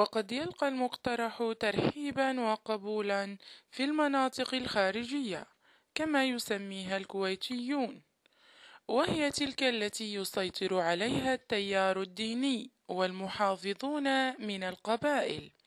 وقد يلقى المقترح ترحيبا وقبولا في المناطق الخارجية كما يسميها الكويتيون، وهي تلك التي يسيطر عليها التيار الديني والمحافظون من القبائل،